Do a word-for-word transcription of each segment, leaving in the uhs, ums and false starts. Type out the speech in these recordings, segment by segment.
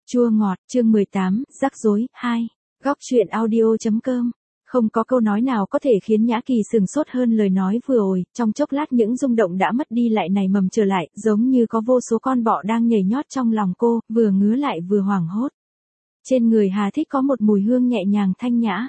Chua ngọt, chương mười tám, rắc rối, hai. Góc truyện audio.com. Không có câu nói nào có thể khiến Nhã Kỳ sừng sốt hơn lời nói vừa rồi, trong chốc lát những rung động đã mất đi lại nảy mầm trở lại, giống như có vô số con bọ đang nhảy nhót trong lòng cô, vừa ngứa lại vừa hoảng hốt. Trên người Hà Thích có một mùi hương nhẹ nhàng thanh nhã.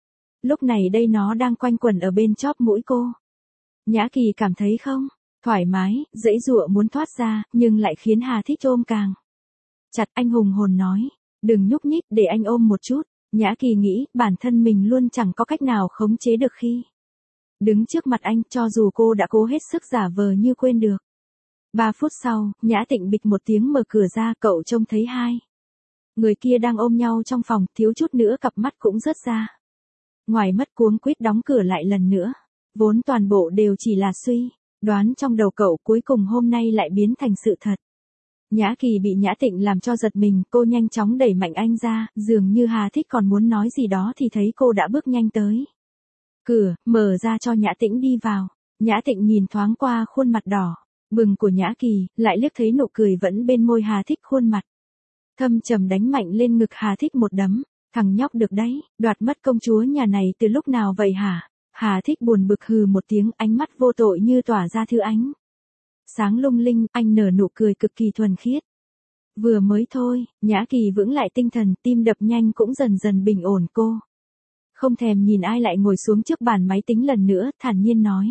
Lúc này đây nó đang quanh quẩn ở bên chóp mũi cô. Nhã Kỳ cảm thấy không thoải mái, dãy dụa muốn thoát ra, nhưng lại khiến Hà Thích ôm càng chặt. Anh hùng hồn nói, đừng nhúc nhích, để anh ôm một chút. Nhã Kỳ nghĩ, bản thân mình luôn chẳng có cách nào khống chế được khi đứng trước mặt anh, cho dù cô đã cố hết sức giả vờ như quên được. Ba phút sau, Nhã Tịnh bịch một tiếng mở cửa ra, cậu trông thấy hai người kia đang ôm nhau trong phòng, thiếu chút nữa cặp mắt cũng rớt ra ngoài mất, cuống quýt đóng cửa lại lần nữa. Vốn toàn bộ đều chỉ là suy đoán trong đầu cậu, cuối cùng hôm nay lại biến thành sự thật. Nhã Kỳ bị Nhã Tịnh làm cho giật mình, cô nhanh chóng đẩy mạnh anh ra, dường như Hà Thích còn muốn nói gì đó thì thấy cô đã bước nhanh tới cửa, mở ra cho Nhã Tĩnh đi vào. Nhã Tịnh nhìn thoáng qua khuôn mặt đỏ bừng của Nhã Kỳ, lại liếc thấy nụ cười vẫn bên môi Hà Thích, khuôn mặt thâm trầm đánh mạnh lên ngực Hà Thích một đấm. Thằng nhóc được đấy, đoạt mất công chúa nhà này từ lúc nào vậy hả? Hà Thích buồn bực hừ một tiếng, ánh mắt vô tội như tỏa ra thứ ánh sáng lung linh, anh nở nụ cười cực kỳ thuần khiết. Vừa mới thôi, Nhã Kỳ vững lại tinh thần, tim đập nhanh cũng dần dần bình ổn. Cô không thèm nhìn ai lại ngồi xuống trước bàn máy tính lần nữa, thản nhiên nói.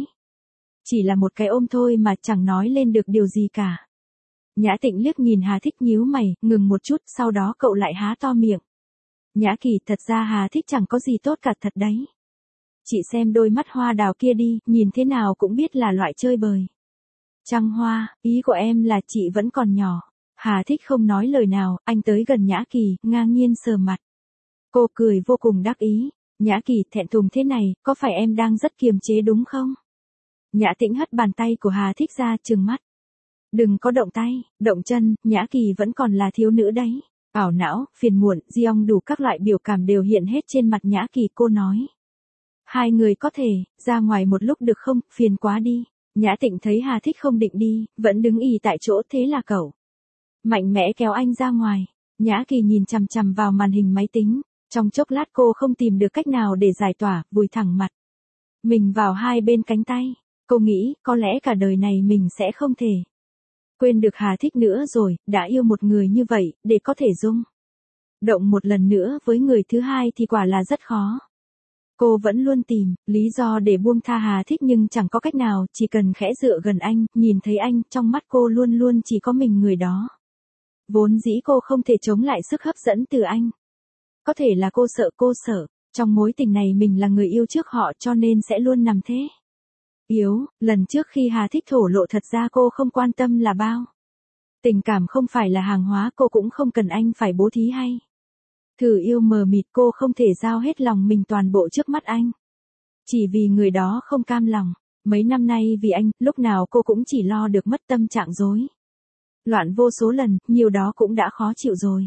Chỉ là một cái ôm thôi mà, chẳng nói lên được điều gì cả. Nhã Tịnh liếc nhìn Hà Thích nhíu mày, ngừng một chút, sau đó cậu lại há to miệng. Nhã Kỳ, thật ra Hà Thích chẳng có gì tốt cả thật đấy. Chị xem đôi mắt hoa đào kia đi, nhìn thế nào cũng biết là loại chơi bời. Trăng hoa, ý của em là chị vẫn còn nhỏ. Hà Thích không nói lời nào, anh tới gần Nhã Kỳ, ngang nhiên sờ mặt. Cô cười vô cùng đắc ý. Nhã Kỳ, thẹn thùng thế này, có phải em đang rất kiềm chế đúng không? Nhã Tĩnh hất bàn tay của Hà Thích ra, trừng mắt. Đừng có động tay, động chân, Nhã Kỳ vẫn còn là thiếu nữ đấy. Ảo não, phiền muộn, di ong đủ các loại biểu cảm đều hiện hết trên mặt Nhã Kỳ. Cô nói. Hai người có thể ra ngoài một lúc được không, phiền quá đi. Nhã Tịnh thấy Hà Thích không định đi, vẫn đứng ì tại chỗ, thế là cậu mạnh mẽ kéo anh ra ngoài. Nhã Kỳ nhìn chằm chằm vào màn hình máy tính, trong chốc lát cô không tìm được cách nào để giải tỏa, vùi thẳng mặt mình vào hai bên cánh tay. Cô nghĩ, có lẽ cả đời này mình sẽ không thể quên được Hà Thích nữa rồi, đã yêu một người như vậy, để có thể rung động một lần nữa với người thứ hai thì quả là rất khó. Cô vẫn luôn tìm lý do để buông tha Hà Thích nhưng chẳng có cách nào, chỉ cần khẽ dựa gần anh, nhìn thấy anh, trong mắt cô luôn luôn chỉ có mình người đó. Vốn dĩ cô không thể chống lại sức hấp dẫn từ anh. Có thể là cô sợ, cô sợ, trong mối tình này mình là người yêu trước họ cho nên sẽ luôn nằm thế yếu. Lần trước khi Hà Thích thổ lộ thật ra cô không quan tâm là bao. Tình cảm không phải là hàng hóa, cô cũng không cần anh phải bố thí hay thử yêu mờ mịt, cô không thể giao hết lòng mình toàn bộ trước mắt anh. Chỉ vì người đó không cam lòng. Mấy năm nay vì anh, lúc nào cô cũng chỉ lo được mất tâm trạng rối loạn vô số lần, nhiều đó cũng đã khó chịu rồi.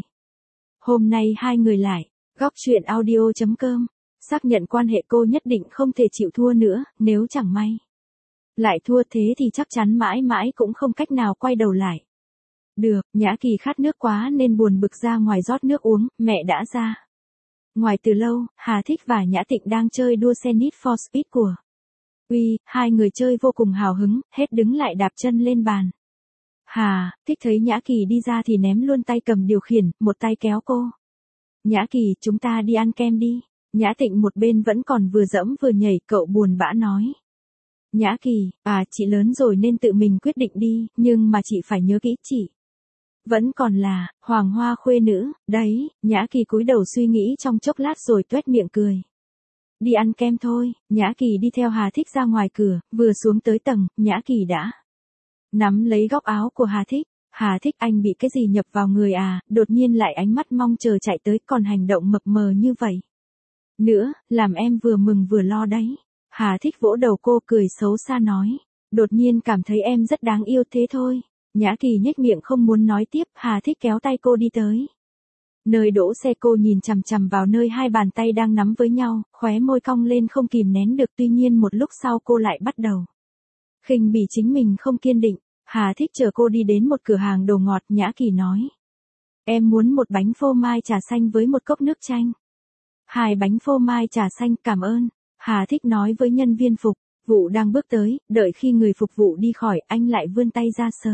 Hôm nay hai người lại, góc truyện audio.com, xác nhận quan hệ cô nhất định không thể chịu thua nữa, nếu chẳng may lại thua thế thì chắc chắn mãi mãi cũng không cách nào quay đầu lại. Được, Nhã Kỳ khát nước quá nên buồn bực ra ngoài rót nước uống, mẹ đã ra ngoài từ lâu. Hà Thích và Nhã Tịnh đang chơi đua xe Need for Speed của Uy, hai người chơi vô cùng hào hứng, hết đứng lại đạp chân lên bàn. Hà Thích thấy Nhã Kỳ đi ra thì ném luôn tay cầm điều khiển, một tay kéo cô. Nhã Kỳ, chúng ta đi ăn kem đi. Nhã Tịnh một bên vẫn còn vừa dẫm vừa nhảy, cậu buồn bã nói. Nhã Kỳ, à, chị lớn rồi nên tự mình quyết định đi, nhưng mà chị phải nhớ kỹ, chị vẫn còn là hoàng hoa khuê nữ, đấy. Nhã Kỳ cúi đầu suy nghĩ trong chốc lát rồi toét miệng cười. Đi ăn kem thôi. Nhã Kỳ đi theo Hà Thích ra ngoài cửa, vừa xuống tới tầng, Nhã Kỳ đã nắm lấy góc áo của Hà Thích. Hà Thích, anh bị cái gì nhập vào người à? Đột nhiên lại ánh mắt mong chờ chạy tới, còn hành động mập mờ như vậy nữa, làm em vừa mừng vừa lo đấy. Hà Thích vỗ đầu cô, cười xấu xa nói. Đột nhiên cảm thấy em rất đáng yêu thế thôi. Nhã Kỳ nhếch miệng không muốn nói tiếp. Hà Thích kéo tay cô đi tới nơi đỗ xe. Cô nhìn chằm chằm vào nơi hai bàn tay đang nắm với nhau, khóe môi cong lên không kìm nén được. Tuy nhiên một lúc sau cô lại bắt đầu khinh bỉ chính mình không kiên định. Hà Thích chờ cô đi đến một cửa hàng đồ ngọt. Nhã Kỳ nói. Em muốn một bánh phô mai trà xanh với một cốc nước chanh. Hai bánh phô mai trà xanh, cảm ơn. Hà Thích nói với nhân viên phục vụ đang bước tới, đợi khi người phục vụ đi khỏi, anh lại vươn tay ra sờ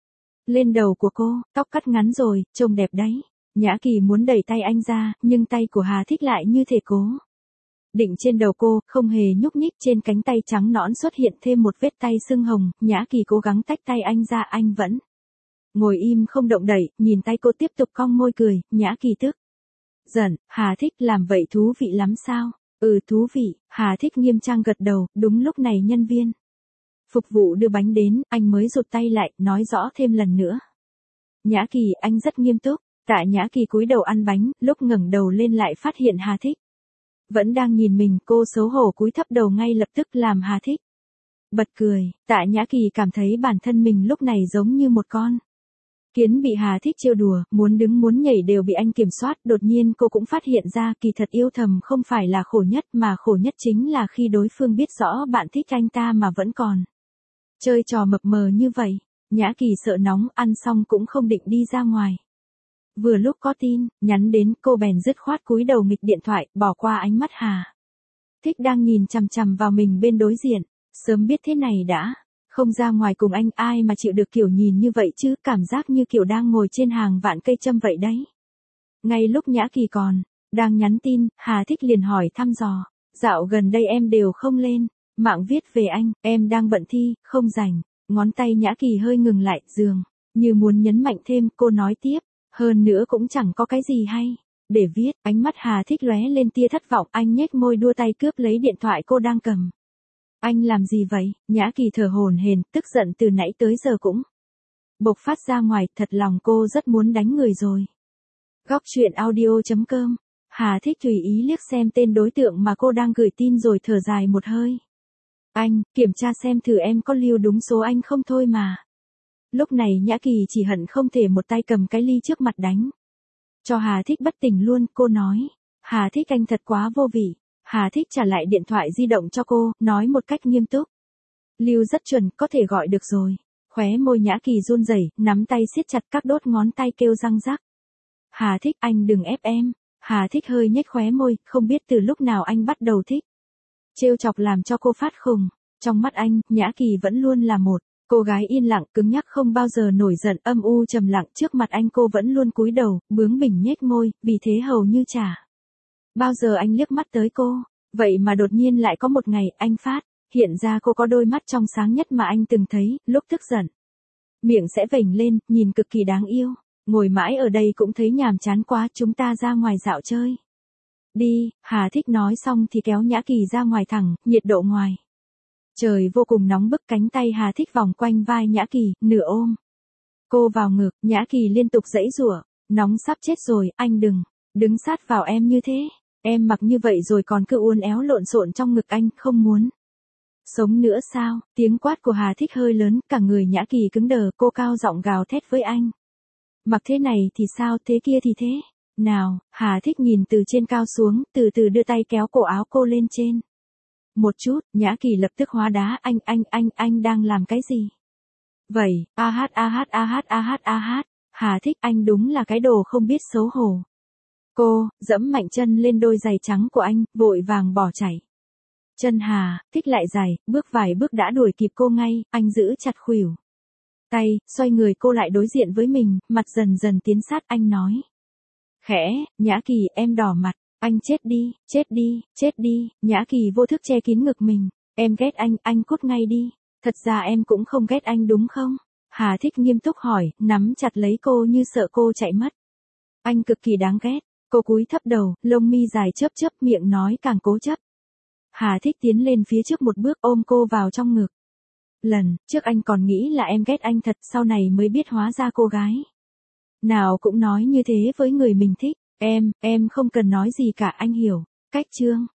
lên đầu của cô, tóc cắt ngắn rồi, trông đẹp đấy. Nhã Kỳ muốn đẩy tay anh ra, nhưng tay của Hà Thích lại như thể cố định trên đầu cô, không hề nhúc nhích. Trên cánh tay trắng nõn xuất hiện thêm một vết tay sưng hồng. Nhã Kỳ cố gắng tách tay anh ra, anh vẫn ngồi im không động đậy, nhìn tay cô tiếp tục cong môi cười. Nhã Kỳ tức giận, Hà Thích làm vậy thú vị lắm sao? Ừ, thú vị. Hà Thích nghiêm trang gật đầu. Đúng lúc này nhân viên phục vụ đưa bánh đến, anh mới rụt tay lại, nói rõ thêm lần nữa. Nhã Kỳ, anh rất nghiêm túc. Tạ Nhã Kỳ cúi đầu ăn bánh, lúc ngẩng đầu lên lại phát hiện Hà Thích vẫn đang nhìn mình. Cô xấu hổ cúi thấp đầu, ngay lập tức làm Hà Thích bật cười. Tạ Nhã Kỳ cảm thấy bản thân mình lúc này giống như một con kiến bị Hà Thích trêu đùa, muốn đứng muốn nhảy đều bị anh kiểm soát. Đột nhiên cô cũng phát hiện ra, kỳ thật yêu thầm không phải là khổ nhất, mà khổ nhất chính là khi đối phương biết rõ bạn thích anh ta mà vẫn còn chơi trò mập mờ như vậy. Nhã Kỳ sợ nóng, ăn xong cũng không định đi ra ngoài. Vừa lúc có tin nhắn đến, cô bèn dứt khoát cúi đầu nghịch điện thoại, bỏ qua ánh mắt Hà Thích đang nhìn chằm chằm vào mình bên đối diện. Sớm biết thế này đã không ra ngoài cùng anh, ai mà chịu được kiểu nhìn như vậy chứ, cảm giác như kiểu đang ngồi trên hàng vạn cây châm vậy đấy. Ngay lúc Nhã Kỳ còn đang nhắn tin, Hà Thích liền hỏi thăm dò, dạo gần đây em đều không lên mạng viết về anh, em đang bận thi, không rảnh. Ngón tay Nhã Kỳ hơi ngừng lại, dường như muốn nhấn mạnh thêm. Cô nói tiếp, hơn nữa cũng chẳng có cái gì hay để viết. Ánh mắt Hà Thích lóe lên tia thất vọng, anh nhếch môi đua tay cướp lấy điện thoại cô đang cầm. Anh làm gì vậy? Nhã Kỳ thở hổn hển, tức giận từ nãy tới giờ cũng bộc phát ra ngoài, thật lòng cô rất muốn đánh người rồi. Góc truyện audio chấm com. Hà Thích tùy ý liếc xem tên đối tượng mà cô đang gửi tin rồi thở dài một hơi. Anh, kiểm tra xem thử em có lưu đúng số anh không thôi mà. Lúc này Nhã Kỳ chỉ hận không thể một tay cầm cái ly trước mặt đánh cho Hà Thích bất tỉnh luôn. Cô nói, Hà Thích anh thật quá vô vị. Hà Thích trả lại điện thoại di động cho cô, nói một cách nghiêm túc. Lưu rất chuẩn, có thể gọi được rồi. Khóe môi Nhã Kỳ run rẩy, nắm tay siết chặt, các đốt ngón tay kêu răng rắc. Hà Thích, anh đừng ép em. Hà Thích hơi nhếch khóe môi, không biết từ lúc nào anh bắt đầu thích trêu chọc làm cho cô phát khùng. Trong mắt anh, Nhã Kỳ vẫn luôn là một cô gái yên lặng, cứng nhắc, không bao giờ nổi giận, âm u trầm lặng. Trước mặt anh cô vẫn luôn cúi đầu, bướng bỉnh nhếch môi, vì thế hầu như chả bao giờ anh liếc mắt tới cô. Vậy mà đột nhiên lại có một ngày, anh phát hiện ra cô có đôi mắt trong sáng nhất mà anh từng thấy. Lúc tức giận, miệng sẽ vểnh lên, nhìn cực kỳ đáng yêu. Ngồi mãi ở đây cũng thấy nhàm chán quá, chúng ta ra ngoài dạo chơi đi. Hà Thích nói xong thì kéo Nhã Kỳ ra ngoài. Thẳng, nhiệt độ ngoài trời vô cùng nóng bức. Cánh tay Hà Thích vòng quanh vai Nhã Kỳ, nửa ôm cô vào ngực. Nhã Kỳ liên tục giãy giụa, nóng sắp chết rồi. Anh đừng đứng sát vào em như thế. Em mặc như vậy rồi còn cứ uốn éo lộn xộn trong ngực anh, không muốn sống nữa sao? Tiếng quát của Hà Thích hơi lớn, cả người Nhã Kỳ cứng đờ. Cô cao giọng gào thét với anh. Mặc thế này thì sao, thế kia thì thế nào? Hà Thích nhìn từ trên cao xuống, từ từ đưa tay kéo cổ áo cô lên trên một chút. Nhã Kỳ lập tức hóa đá. Anh, anh, anh, anh đang làm cái gì vậy? A hát, a hát, a hát, a hát, a hát. Hà Thích, anh đúng là cái đồ không biết xấu hổ. Cô dẫm mạnh chân lên đôi giày trắng của anh, vội vàng bỏ chạy. Chân Hà Thích lại dài, bước vài bước đã đuổi kịp cô ngay. Anh giữ chặt khuỷu tay, xoay người cô lại đối diện với mình, mặt dần dần tiến sát. Anh nói khẽ, Nhã Kỳ, em đỏ mặt. Anh chết đi, chết đi, chết đi. Nhã Kỳ vô thức che kín ngực mình. Em ghét anh, anh cút ngay đi. Thật ra em cũng không ghét anh đúng không? Hà Thích nghiêm túc hỏi, nắm chặt lấy cô như sợ cô chạy mất. Anh cực kỳ đáng ghét. Cô cúi thấp đầu, lông mi dài chớp chớp, miệng nói càng cố chấp. Hà Thích tiến lên phía trước một bước, ôm cô vào trong ngực. Lần trước anh còn nghĩ là em ghét anh thật, sau này mới biết hóa ra cô gái nào cũng nói như thế với người mình thích. Em, em không cần nói gì cả, anh hiểu. Cách chương